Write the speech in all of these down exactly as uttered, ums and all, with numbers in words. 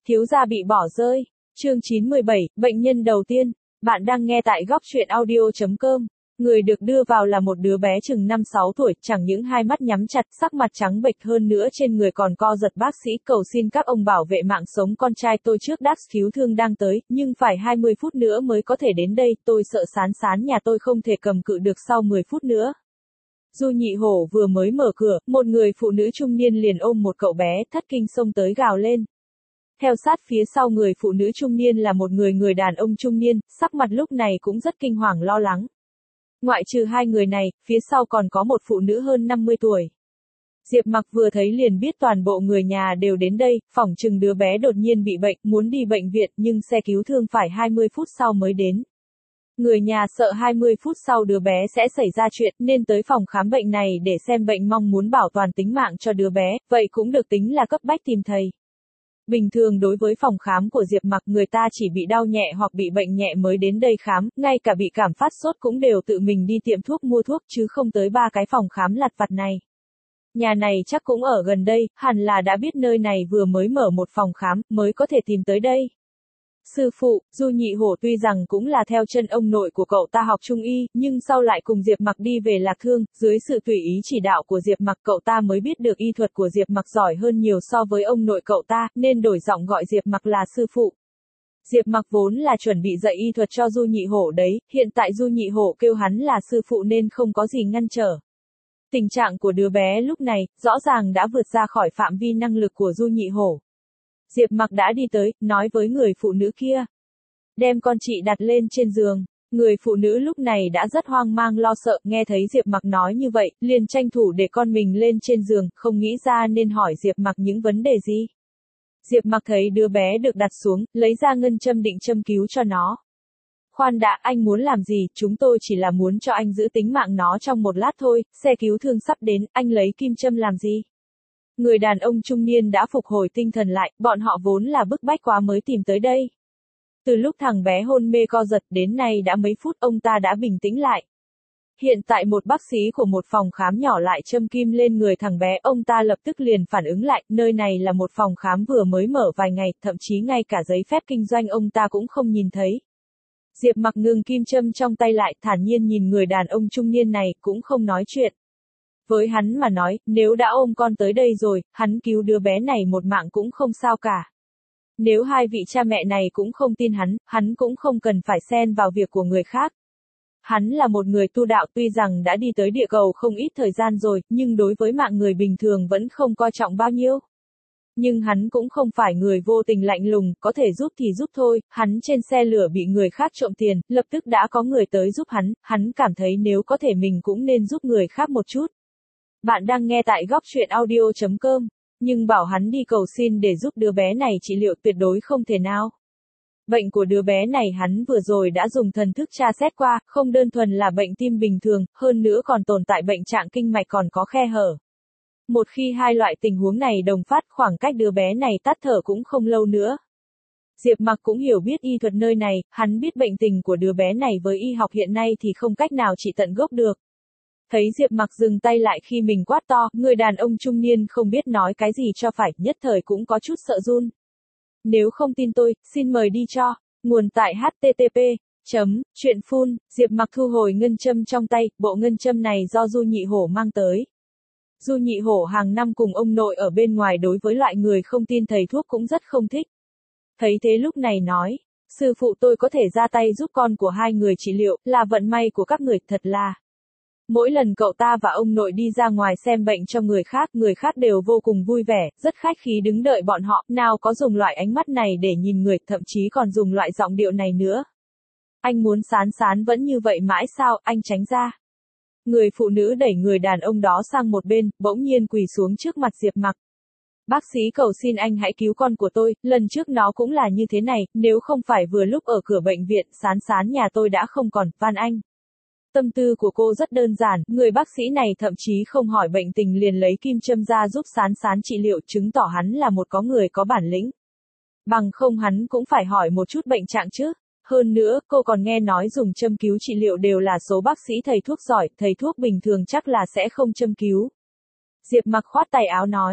Thiếu gia bị bỏ rơi. Chương chín mươi bảy, bệnh nhân đầu tiên. Bạn đang nghe tại góc truyện audio chấm com. Người được đưa vào là một đứa bé chừng năm sáu tuổi, chẳng những hai mắt nhắm chặt, sắc mặt trắng bệch hơn nữa trên người còn co giật. Bác sĩ cầu xin các ông bảo vệ mạng sống con trai tôi trước, đát cứu thương đang tới, nhưng phải hai mươi phút nữa mới có thể đến đây, tôi sợ Sán Sán nhà tôi không thể cầm cự được sau mười phút nữa. Du Nhị Hổ vừa mới mở cửa, một người phụ nữ trung niên liền ôm một cậu bé, thất kinh xông tới gào lên. Theo sát phía sau người phụ nữ trung niên là một người người đàn ông trung niên, sắc mặt lúc này cũng rất kinh hoàng lo lắng. Ngoại trừ hai người này, phía sau còn có một phụ nữ hơn năm mươi tuổi. Diệp Mặc vừa thấy liền biết toàn bộ người nhà đều đến đây, phỏng chừng đứa bé đột nhiên bị bệnh, muốn đi bệnh viện nhưng xe cứu thương phải hai mươi phút sau mới đến. Người nhà sợ hai mươi phút sau đứa bé sẽ xảy ra chuyện nên tới phòng khám bệnh này để xem bệnh, mong muốn bảo toàn tính mạng cho đứa bé, vậy cũng được tính là cấp bách tìm thầy. Bình thường đối với phòng khám của Diệp Mặc, người ta chỉ bị đau nhẹ hoặc bị bệnh nhẹ mới đến đây khám, ngay cả bị cảm phát sốt cũng đều tự mình đi tiệm thuốc mua thuốc chứ không tới ba cái phòng khám lặt vặt này. Nhà này chắc cũng ở gần đây, hẳn là đã biết nơi này vừa mới mở một phòng khám, mới có thể tìm tới đây. Sư phụ, Du Nhị Hổ tuy rằng cũng là theo chân ông nội của cậu ta học trung y, nhưng sau lại cùng Diệp Mặc đi về Lạc Thương, dưới sự tùy ý chỉ đạo của Diệp Mặc cậu ta mới biết được y thuật của Diệp Mặc giỏi hơn nhiều so với ông nội cậu ta, nên đổi giọng gọi Diệp Mặc là sư phụ. Diệp Mặc vốn là chuẩn bị dạy y thuật cho Du Nhị Hổ đấy, hiện tại Du Nhị Hổ kêu hắn là sư phụ nên không có gì ngăn trở. Tình trạng của đứa bé lúc này, rõ ràng đã vượt ra khỏi phạm vi năng lực của Du Nhị Hổ. Diệp Mặc đã đi tới, nói với người phụ nữ kia. Đem con chị đặt lên trên giường. Người phụ nữ lúc này đã rất hoang mang lo sợ, nghe thấy Diệp Mặc nói như vậy, liền tranh thủ để con mình lên trên giường, không nghĩ ra nên hỏi Diệp Mặc những vấn đề gì. Diệp Mặc thấy đứa bé được đặt xuống, lấy ra ngân châm định châm cứu cho nó. Khoan đã, anh muốn làm gì, chúng tôi chỉ là muốn cho anh giữ tính mạng nó trong một lát thôi, xe cứu thương sắp đến, anh lấy kim châm làm gì? Người đàn ông trung niên đã phục hồi tinh thần lại, bọn họ vốn là bức bách quá mới tìm tới đây. Từ lúc thằng bé hôn mê co giật đến nay đã mấy phút, ông ta đã bình tĩnh lại. Hiện tại một bác sĩ của một phòng khám nhỏ lại châm kim lên người thằng bé, ông ta lập tức liền phản ứng lại, nơi này là một phòng khám vừa mới mở vài ngày, thậm chí ngay cả giấy phép kinh doanh ông ta cũng không nhìn thấy. Diệp Mặc ngừng kim châm trong tay lại, thản nhiên nhìn người đàn ông trung niên này, cũng không nói chuyện. Với hắn mà nói, nếu đã ôm con tới đây rồi, hắn cứu đứa bé này một mạng cũng không sao cả. Nếu hai vị cha mẹ này cũng không tin hắn, hắn cũng không cần phải xen vào việc của người khác. Hắn là một người tu đạo, tuy rằng đã đi tới địa cầu không ít thời gian rồi, nhưng đối với mạng người bình thường vẫn không coi trọng bao nhiêu. Nhưng hắn cũng không phải người vô tình lạnh lùng, có thể giúp thì giúp thôi, hắn trên xe lửa bị người khác trộm tiền, lập tức đã có người tới giúp hắn, hắn cảm thấy nếu có thể mình cũng nên giúp người khác một chút. Bạn đang nghe tại góc truyện audio chấm com, nhưng bảo hắn đi cầu xin để giúp đứa bé này trị liệu tuyệt đối không thể nào. Bệnh của đứa bé này hắn vừa rồi đã dùng thần thức tra xét qua, không đơn thuần là bệnh tim bình thường, hơn nữa còn tồn tại bệnh trạng kinh mạch còn có khe hở. Một khi hai loại tình huống này đồng phát, khoảng cách đứa bé này tắt thở cũng không lâu nữa. Diệp Mặc cũng hiểu biết y thuật nơi này, hắn biết bệnh tình của đứa bé này với y học hiện nay thì không cách nào trị tận gốc được. Thấy Diệp Mặc dừng tay lại khi mình quát to, người đàn ông trung niên không biết nói cái gì cho phải, nhất thời cũng có chút sợ run. Nếu không tin tôi, xin mời đi cho. Nguồn tại h t t p chấm truyện phun. Diệp Mặc thu hồi ngân châm trong tay, bộ ngân châm này do Du Nhị Hổ mang tới. Du Nhị Hổ hàng năm cùng ông nội ở bên ngoài, đối với loại người không tin thầy thuốc cũng rất không thích. Thấy thế lúc này nói, sư phụ tôi có thể ra tay giúp con của hai người trị liệu, là vận may của các người, thật là. Mỗi lần cậu ta và ông nội đi ra ngoài xem bệnh cho người khác, người khác đều vô cùng vui vẻ, rất khách khí đứng đợi bọn họ, nào có dùng loại ánh mắt này để nhìn người, thậm chí còn dùng loại giọng điệu này nữa. Anh muốn Sán Sán vẫn như vậy mãi sao, anh tránh ra. Người phụ nữ đẩy người đàn ông đó sang một bên, bỗng nhiên quỳ xuống trước mặt Diệp Mặc. Bác sĩ cầu xin anh hãy cứu con của tôi, lần trước nó cũng là như thế này, nếu không phải vừa lúc ở cửa bệnh viện, Sán Sán nhà tôi đã không còn, van anh. Tâm tư của cô rất đơn giản, người bác sĩ này thậm chí không hỏi bệnh tình liền lấy kim châm ra giúp Sán Sán trị liệu, chứng tỏ hắn là một có người có bản lĩnh. Bằng không hắn cũng phải hỏi một chút bệnh trạng chứ. Hơn nữa, cô còn nghe nói dùng châm cứu trị liệu đều là số bác sĩ thầy thuốc giỏi, thầy thuốc bình thường chắc là sẽ không châm cứu. Diệp Mặc khoát tay áo nói,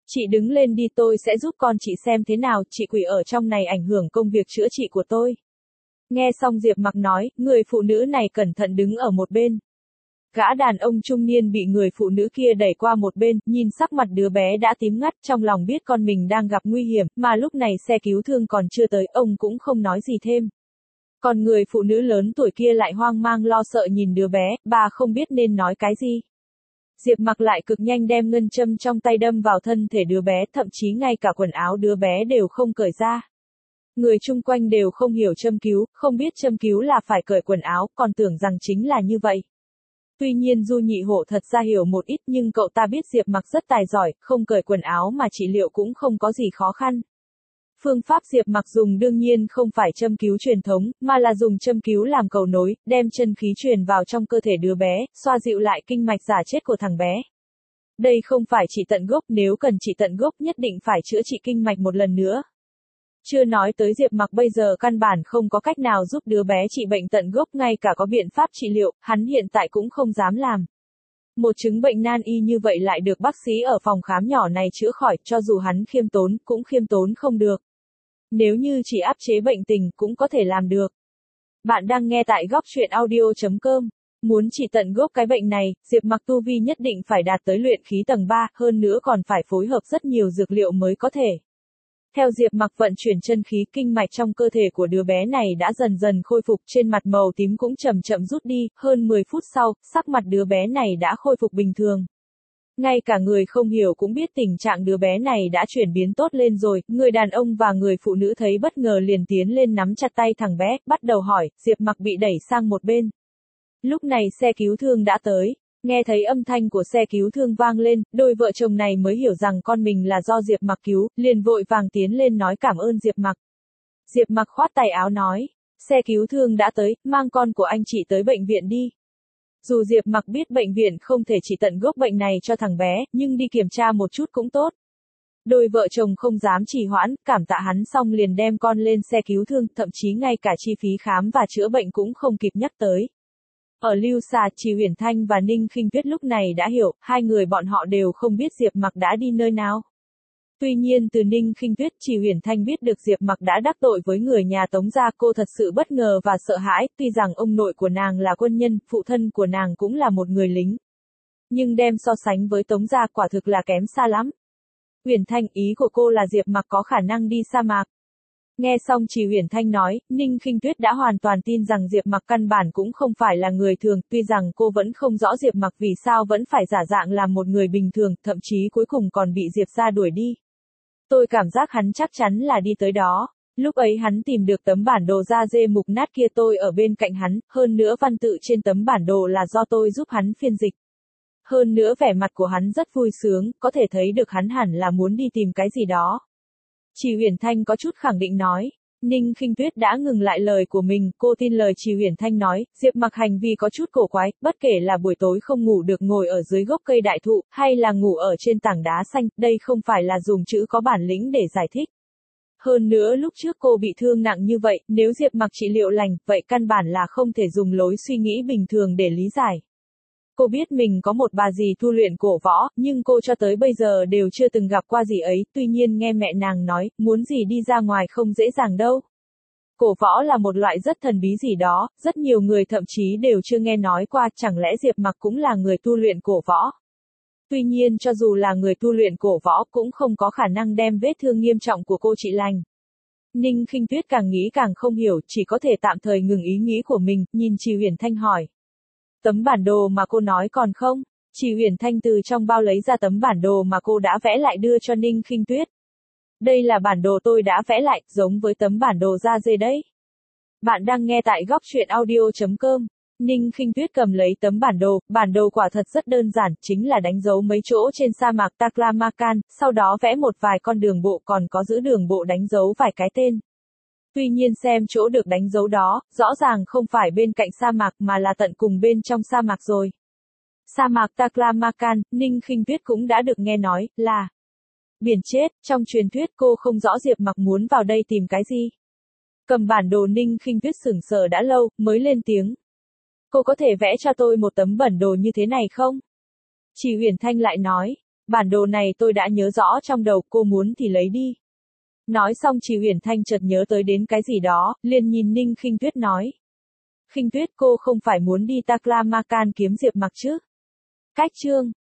Chị đứng lên đi, tôi sẽ giúp con chị xem thế nào, chị quỷ ở trong này ảnh hưởng công việc chữa trị của tôi. Nghe xong Diệp Mặc nói, người phụ nữ này cẩn thận đứng ở một bên. Gã đàn ông trung niên bị người phụ nữ kia đẩy qua một bên, nhìn sắc mặt đứa bé đã tím ngắt, trong lòng biết con mình đang gặp nguy hiểm, mà lúc này xe cứu thương còn chưa tới, ông cũng không nói gì thêm. Còn người phụ nữ lớn tuổi kia lại hoang mang lo sợ nhìn đứa bé, bà không biết nên nói cái gì. Diệp Mặc lại cực nhanh đem ngân châm trong tay đâm vào thân thể đứa bé, thậm chí ngay cả quần áo đứa bé đều không cởi ra. Người chung quanh đều không hiểu châm cứu, không biết châm cứu là phải cởi quần áo, còn tưởng rằng chính là như vậy. Tuy nhiên Du Nhị Hổ thật ra hiểu một ít, nhưng cậu ta biết Diệp Mặc rất tài giỏi, không cởi quần áo mà trị liệu cũng không có gì khó khăn. Phương pháp Diệp Mặc dùng đương nhiên không phải châm cứu truyền thống, mà là dùng châm cứu làm cầu nối, đem chân khí truyền vào trong cơ thể đứa bé, xoa dịu lại kinh mạch giả chết của thằng bé. Đây không phải trị tận gốc, nếu cần trị tận gốc nhất định phải chữa trị kinh mạch một lần nữa. Chưa nói tới Diệp Mặc bây giờ căn bản không có cách nào giúp đứa bé trị bệnh tận gốc, ngay cả có biện pháp trị liệu, hắn hiện tại cũng không dám làm. Một chứng bệnh nan y như vậy lại được bác sĩ ở phòng khám nhỏ này chữa khỏi, cho dù hắn khiêm tốn, cũng khiêm tốn không được. Nếu như chỉ áp chế bệnh tình, cũng có thể làm được. Bạn đang nghe tại góc truyện audio chấm com. Muốn trị tận gốc cái bệnh này, Diệp Mặc tu vi nhất định phải đạt tới luyện khí tầng ba, hơn nữa còn phải phối hợp rất nhiều dược liệu mới có thể. Theo Diệp Mặc vận chuyển chân khí, kinh mạch trong cơ thể của đứa bé này đã dần dần khôi phục, trên mặt màu tím cũng chậm chậm rút đi, hơn mười phút sau, sắc mặt đứa bé này đã khôi phục bình thường. Ngay cả người không hiểu cũng biết tình trạng đứa bé này đã chuyển biến tốt lên rồi, người đàn ông và người phụ nữ thấy bất ngờ liền tiến lên nắm chặt tay thằng bé, bắt đầu hỏi, Diệp Mặc bị đẩy sang một bên. Lúc này xe cứu thương đã tới. Nghe thấy âm thanh của xe cứu thương vang lên, đôi vợ chồng này mới hiểu rằng con mình là do Diệp Mặc cứu, liền vội vàng tiến lên nói cảm ơn Diệp Mặc. Diệp Mặc khoát tay áo nói, xe cứu thương đã tới, mang con của anh chị tới bệnh viện đi. Dù Diệp Mặc biết bệnh viện không thể trị tận gốc bệnh này cho thằng bé, nhưng đi kiểm tra một chút cũng tốt. Đôi vợ chồng không dám trì hoãn, cảm tạ hắn xong liền đem con lên xe cứu thương, thậm chí ngay cả chi phí khám và chữa bệnh cũng không kịp nhắc tới. Ở Lưu Xà, Trì Huyền Thanh và Ninh Khinh Tuyết lúc này đã hiểu, hai người bọn họ đều không biết Diệp Mặc đã đi nơi nào. Tuy nhiên từ Ninh Khinh Tuyết, Trì Huyền Thanh biết được Diệp Mặc đã đắc tội với người nhà Tống gia, cô thật sự bất ngờ và sợ hãi, tuy rằng ông nội của nàng là quân nhân, phụ thân của nàng cũng là một người lính. Nhưng đem so sánh với Tống gia quả thực là kém xa lắm. Huyền Thanh, ý của cô là Diệp Mặc có khả năng đi sa mạc. Nghe xong Trì Huyền Thanh nói, Ninh Khinh Tuyết đã hoàn toàn tin rằng Diệp Mặc căn bản cũng không phải là người thường, tuy rằng cô vẫn không rõ Diệp Mặc vì sao vẫn phải giả dạng làm một người bình thường, thậm chí cuối cùng còn bị Diệp gia đuổi đi. Tôi cảm giác hắn chắc chắn là đi tới đó. Lúc ấy hắn tìm được tấm bản đồ da dê mục nát kia, tôi ở bên cạnh hắn, hơn nữa văn tự trên tấm bản đồ là do tôi giúp hắn phiên dịch. Hơn nữa vẻ mặt của hắn rất vui sướng, có thể thấy được hắn hẳn là muốn đi tìm cái gì đó. Trì Huyền Thanh có chút khẳng định nói. Ninh Khinh Tuyết đã ngừng lại lời của mình, cô tin lời Trì Huyền Thanh nói, Diệp Mặc hành vi có chút cổ quái, bất kể là buổi tối không ngủ được ngồi ở dưới gốc cây đại thụ, hay là ngủ ở trên tảng đá xanh, đây không phải là dùng chữ có bản lĩnh để giải thích. Hơn nữa lúc trước cô bị thương nặng như vậy, nếu Diệp Mặc trị liệu lành, vậy căn bản là không thể dùng lối suy nghĩ bình thường để lý giải. Cô biết mình có một bà dì tu luyện cổ võ, nhưng cô cho tới bây giờ đều chưa từng gặp qua dì ấy, tuy nhiên nghe mẹ nàng nói, muốn dì đi ra ngoài không dễ dàng đâu. Cổ võ là một loại rất thần bí gì đó, rất nhiều người thậm chí đều chưa nghe nói qua, chẳng lẽ Diệp Mặc cũng là người tu luyện cổ võ. Tuy nhiên cho dù là người tu luyện cổ võ cũng không có khả năng đem vết thương nghiêm trọng của cô trị lành. Ninh Khinh Tuyết càng nghĩ càng không hiểu, chỉ có thể tạm thời ngừng ý nghĩ của mình, nhìn Trì Huyền Thanh hỏi. Tấm bản đồ mà cô nói còn không? Trì Huyền Thanh từ trong bao lấy ra tấm bản đồ mà cô đã vẽ lại đưa cho Ninh Khinh Tuyết. Đây là bản đồ tôi đã vẽ lại, giống với tấm bản đồ da dê đấy. Bạn đang nghe tại góc truyện audio chấm com. Ninh Khinh Tuyết cầm lấy tấm bản đồ, bản đồ quả thật rất đơn giản, chính là đánh dấu mấy chỗ trên sa mạc Taklamakan, sau đó vẽ một vài con đường bộ, còn có giữ đường bộ đánh dấu vài cái tên. Tuy nhiên xem chỗ được đánh dấu đó, rõ ràng không phải bên cạnh sa mạc mà là tận cùng bên trong sa mạc rồi. Sa mạc Taklamakan, Ninh Khinh Tuyết cũng đã được nghe nói, là biển chết, trong truyền thuyết cô không rõ Diệp Mặc muốn vào đây tìm cái gì. Cầm bản đồ Ninh Khinh Tuyết sững sờ đã lâu, mới lên tiếng. Cô có thể vẽ cho tôi một tấm bản đồ như thế này không? Trì Huyền Thanh lại nói. Bản đồ này tôi đã nhớ rõ trong đầu, cô muốn thì lấy đi. Nói xong chị Uyển Thanh chợt nhớ tới đến cái gì đó, liền nhìn Ninh Khinh Tuyết nói. Khinh Tuyết, cô không phải muốn đi Taklamakan kiếm Diệp Mặc chứ? Cách chương